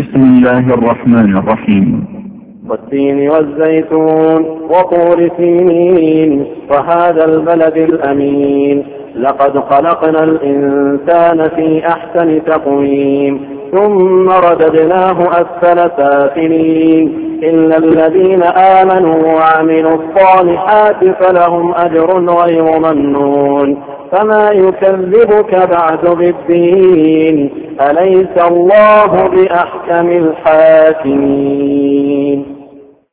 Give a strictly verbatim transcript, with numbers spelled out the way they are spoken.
بسم الله الرحمن الرحيم. والتين والزيتون وطور سينين وهذا البلد الأمين لقد خلقنا الإنسان في أحسن تقويم ثم رددناه أسفل سافلين إلا الذين آمنوا وعملوا الصالحات فلهم أجر غير ممنون فما يكذبك بعد بالدين أليس الله بأحكم الحاكمين.